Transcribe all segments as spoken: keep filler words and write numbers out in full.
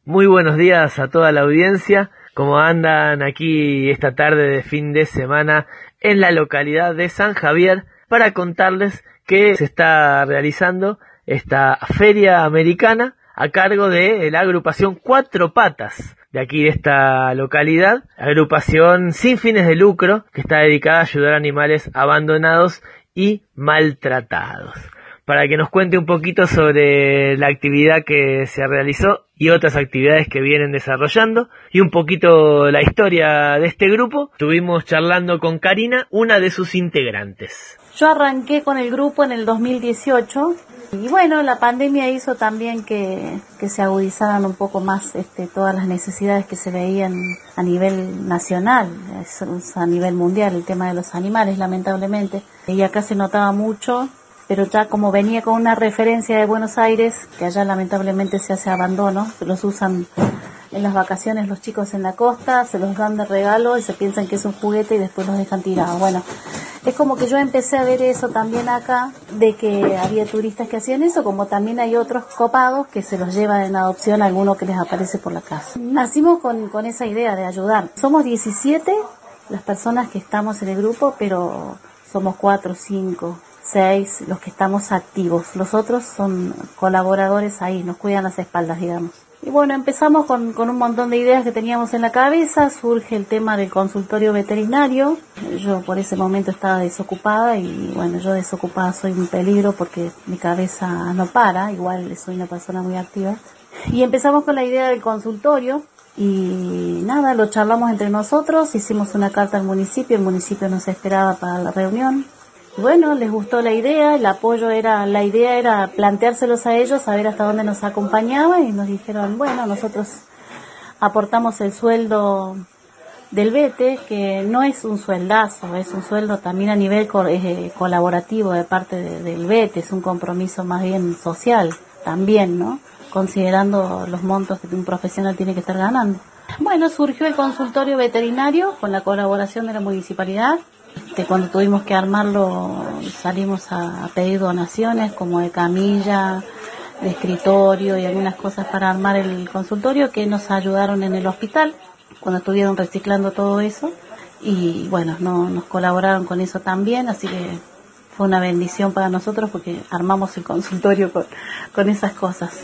Muy buenos días a toda la audiencia. ¿Cómo andan aquí esta tarde de fin de semana en la localidad de San Javier? Para contarles que se está realizando esta feria americana a cargo de la agrupación Cuatro Patas de aquí de esta localidad, agrupación sin fines de lucro que está dedicada a ayudar a animales abandonados y maltratados. Para que nos cuente un poquito sobre la actividad que se realizó y otras actividades que vienen desarrollando y un poquito la historia de este grupo, estuvimos charlando con Karina, una de sus integrantes. Yo arranqué con el grupo en el dos mil dieciocho y bueno, la pandemia hizo también que, que se agudizaran un poco más este, todas las necesidades que se veían a nivel nacional, a nivel mundial, el tema de los animales lamentablemente. Y acá se notaba mucho, pero ya como venía con una referencia de Buenos Aires, que allá lamentablemente se hace abandono, se los usan en las vacaciones los chicos en la costa, se los dan de regalo y se piensan que es un juguete y después los dejan tirados. Bueno, es como que yo empecé a ver eso también acá, de que había turistas que hacían eso, como también hay otros copados que se los llevan en adopción a alguno que les aparece por la casa. Nacimos con, con esa idea de ayudar. Somos diecisiete las personas que estamos en el grupo, pero somos cuatro, cinco, seis los que estamos activos. Los otros son colaboradores ahí, nos cuidan las espaldas, digamos. Y bueno, empezamos con, con un montón de ideas que teníamos en la cabeza. Surge el tema del consultorio veterinario. Yo por ese momento estaba desocupada y bueno, yo desocupada soy un peligro porque mi cabeza no para, igual soy una persona muy activa. Y empezamos con la idea del consultorio y nada, lo charlamos entre nosotros, hicimos una carta al municipio, el municipio nos esperaba para la reunión. Bueno, les gustó la idea, el apoyo era, la idea era planteárselos a ellos, saber hasta dónde nos acompañaba y nos dijeron, bueno, nosotros aportamos el sueldo del vete, que no es un sueldazo, es un sueldo también a nivel co- eh, colaborativo de parte de, del vete, es un compromiso más bien social también, ¿no? Considerando los montos que un profesional tiene que estar ganando. Bueno, surgió el consultorio veterinario con la colaboración de la municipalidad. Este, cuando tuvimos que armarlo salimos a, a pedir donaciones como de camilla, de escritorio y algunas cosas para armar el consultorio que nos ayudaron en el hospital cuando estuvieron reciclando todo eso y bueno, no, nos colaboraron con eso también, así que fue una bendición para nosotros porque armamos el consultorio con, con esas cosas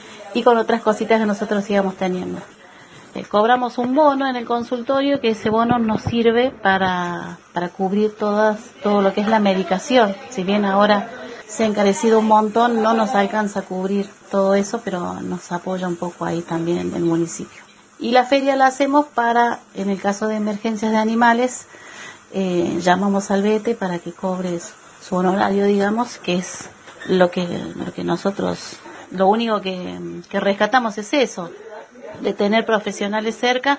y con otras cositas que nosotros íbamos teniendo. Eh, cobramos un bono en el consultorio que ese bono nos sirve para, para cubrir todas, todo lo que es la medicación. Si bien ahora se ha encarecido un montón, no nos alcanza a cubrir todo eso, pero nos apoya un poco ahí también el municipio. Y la feria la hacemos para, en el caso de emergencias de animales, eh, llamamos al vete para que cobre su honorario, digamos, que es lo que, lo que nosotros, lo único que, que rescatamos es eso, de tener profesionales cerca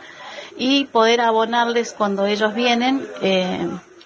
y poder abonarles cuando ellos vienen eh,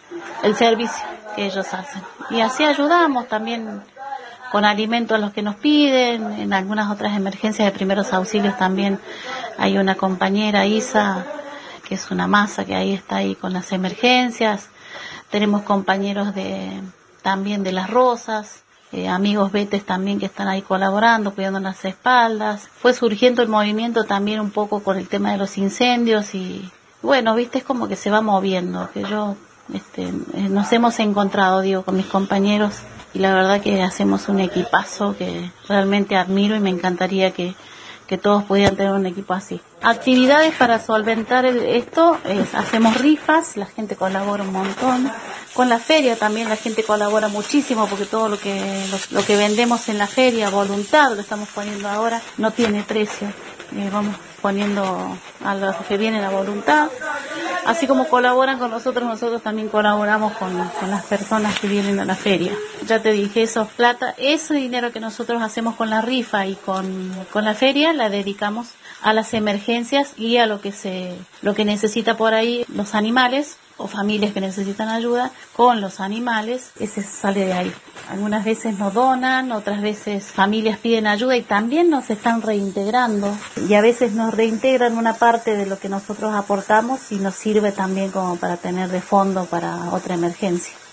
el servicio que ellos hacen. Y así ayudamos también con alimentos a los que nos piden, en algunas otras emergencias de primeros auxilios también hay una compañera, Isa, que es una masa que ahí está ahí con las emergencias. Tenemos compañeros de también de las Rosas, Eh, amigos vetes también que están ahí colaborando, cuidando las espaldas. Fue surgiendo el movimiento también un poco con el tema de los incendios y bueno, viste, es como que se va moviendo, que yo, este, eh, nos hemos encontrado, digo, con mis compañeros y la verdad que hacemos un equipazo que realmente admiro y me encantaría que, que todos pudieran tener un equipo así. Actividades para solventar el, esto, eh, hacemos rifas, la gente colabora un montón. Con la feria también la gente colabora muchísimo porque todo lo que lo, lo que vendemos en la feria, voluntad, lo estamos poniendo ahora, no tiene precio. Eh, vamos poniendo a los que vienen a voluntad. Así como colaboran con nosotros, nosotros también colaboramos con, con las personas que vienen a la feria. Ya te dije, eso plata, ese dinero que nosotros hacemos con la rifa y con, con la feria, la dedicamos a las emergencias y a lo que se, lo que necesita por ahí los animales o familias que necesitan ayuda con los animales, ese sale de ahí. Algunas veces nos donan, otras veces familias piden ayuda y también nos están reintegrando y a veces nos reintegran una parte de lo que nosotros aportamos y nos sirve también como para tener de fondo para otra emergencia.